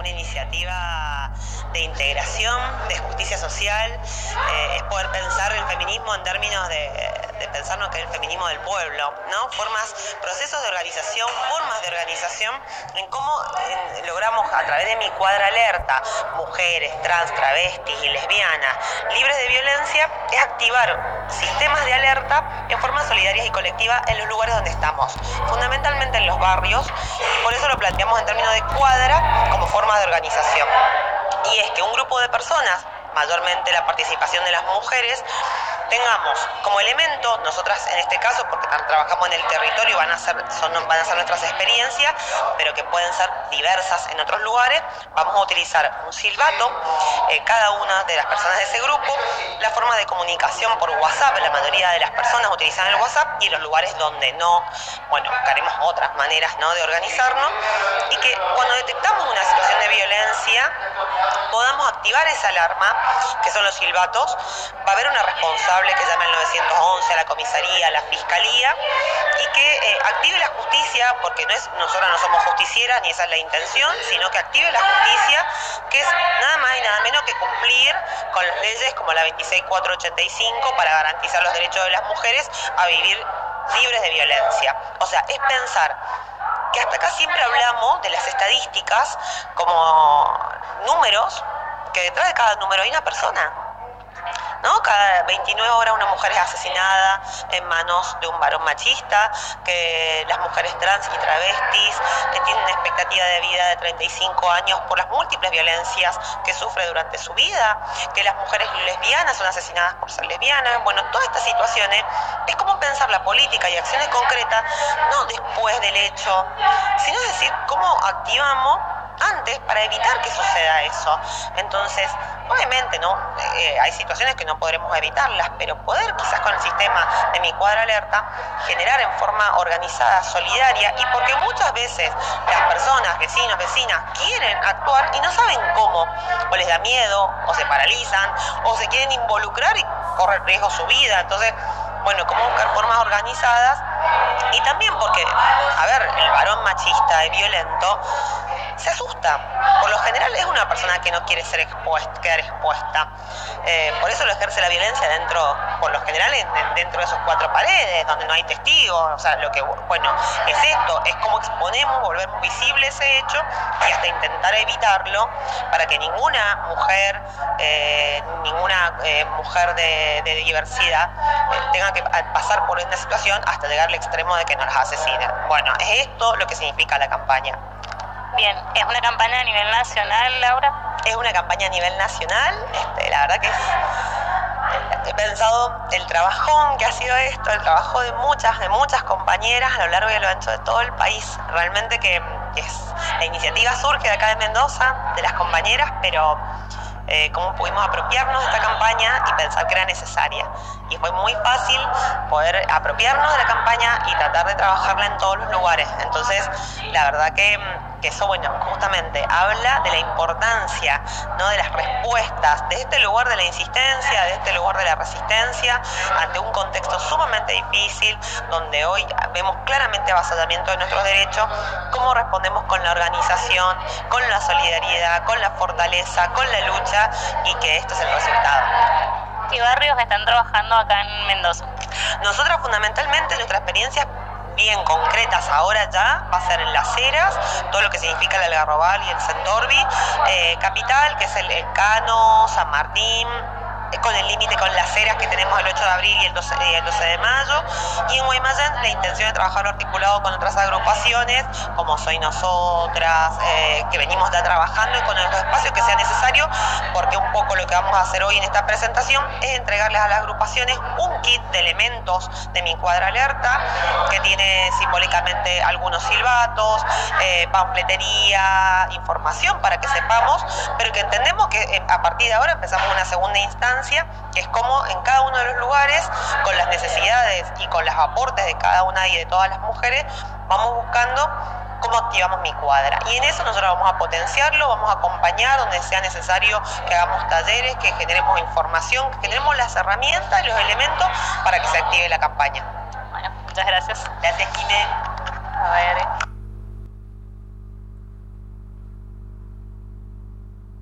una iniciativa de integración, de justicia social, es poder pensar el feminismo en términos de pensarnos que es el feminismo del pueblo, ¿no? Procesos de organización, formas de organización, en cómo logramos a través de mi cuadra alerta, mujeres, trans, travestis y lesbianas libres de violencia, es activar sistemas de alerta en forma solidaria y colectiva en los lugares donde estamos, fundamentalmente en los barrios, y por eso lo planteamos en términos de cuadra como forma de organización. Y es que un grupo de personas, mayormente la participación de las mujeres, tengamos como elemento, nosotras en este caso, porque trabajamos en el territorio, van a ser nuestras experiencias, pero que pueden ser diversas en otros lugares, vamos a utilizar un silbato, cada una de las personas de ese grupo, la forma de comunicación por WhatsApp, la mayoría de las personas utilizan el WhatsApp, y en los lugares donde no, buscaremos otras maneras, ¿no?, de organizarnos, y que cuando detectamos una situación de violencia, podamos activar esa alarma, que son los silbatos. Va a haber una responsable que llame al 911, a la comisaría, a la fiscalía, y que active la justicia, porque nosotras no somos justicieras, ni esa es la intención, sino que active la justicia, que es nada más y nada menos que cumplir con las leyes como la 26485 para garantizar los derechos de las mujeres a vivir libres de violencia. O sea, es pensar que hasta acá siempre hablamos de las estadísticas como números, que detrás de cada número hay una persona, ¿no? Cada 29 horas una mujer es asesinada en manos de un varón machista, que las mujeres trans y travestis que tienen una expectativa de vida de 35 años por las múltiples violencias que sufre durante su vida, que las mujeres lesbianas son asesinadas por ser lesbianas. Todas estas situaciones es como pensar la política y acciones concretas, no después del hecho, sino es decir, cómo activamos antes para evitar que suceda eso. Entonces, obviamente, ¿no? Hay situaciones que no podremos evitarlas, pero poder quizás con el sistema de mi cuadra alerta generar en forma organizada, solidaria, y porque muchas veces las personas, vecinos, vecinas, quieren actuar y no saben cómo, o les da miedo, o se paralizan, o se quieren involucrar y corren riesgo su vida. Entonces, cómo buscar formas organizadas, y también porque, el varón machista y violento se asusta. Por lo general es una persona que no quiere quedar expuesta. Por eso lo ejerce la violencia por lo general dentro de esos cuatro paredes, donde no hay testigos. O sea, es esto, es como exponemos, volvemos visible ese hecho, y hasta intentar evitarlo para que ninguna mujer de diversidad tenga que pasar por una situación hasta llegar al extremo de que nos las asesinen. Es esto lo que significa la campaña. Bien, ¿es una campaña a nivel nacional, Laura? Es una campaña a nivel nacional, la verdad que he pensado el trabajón que ha sido esto, el trabajo de muchas compañeras a lo largo y a lo ancho de todo el país. Realmente que la iniciativa surge de acá de Mendoza, de las compañeras, pero cómo pudimos apropiarnos de esta campaña y pensar que era necesaria. Y fue muy fácil poder apropiarnos de la campaña y tratar de trabajarla en todos los lugares. Entonces, la verdad que eso, justamente habla de la importancia, ¿no?, de las respuestas, de este lugar de la insistencia, de este lugar de la resistencia, ante un contexto sumamente difícil, donde hoy vemos claramente avasallamiento de nuestros derechos, cómo respondemos con la organización, con la solidaridad, con la fortaleza, con la lucha, y que esto es el resultado. ¿Qué barrios están trabajando acá en Mendoza? Nosotras fundamentalmente nuestra experiencia bien concretas ahora ya va a ser en Las Heras, todo lo que significa el Algarrobal y el Centorbi, Capital, que es el Cano, San Martín, con el límite con Las Heras que tenemos el 8 de abril y el 12 de mayo, y en Guaymallén la intención de trabajarlo articulado con otras agrupaciones como Soy Nosotras, que venimos ya trabajando, y con los espacios que sea necesario, porque un poco lo que vamos a hacer hoy en esta presentación es entregarles a las agrupaciones un kit de elementos de mi cuadra alerta, que tiene simbólicamente algunos silbatos, panfletería, información para que sepamos, pero que entendemos que a partir de ahora empezamos una segunda instancia, que es como en cada uno de los lugares, con las necesidades y con los aportes de cada una y de todas las mujeres, vamos buscando cómo activamos mi cuadra. Y en eso nosotros vamos a potenciarlo, vamos a acompañar donde sea necesario, que hagamos talleres, que generemos información, que generemos las herramientas y los elementos para que se active la campaña. Muchas gracias. Gracias, Jimé. A ver.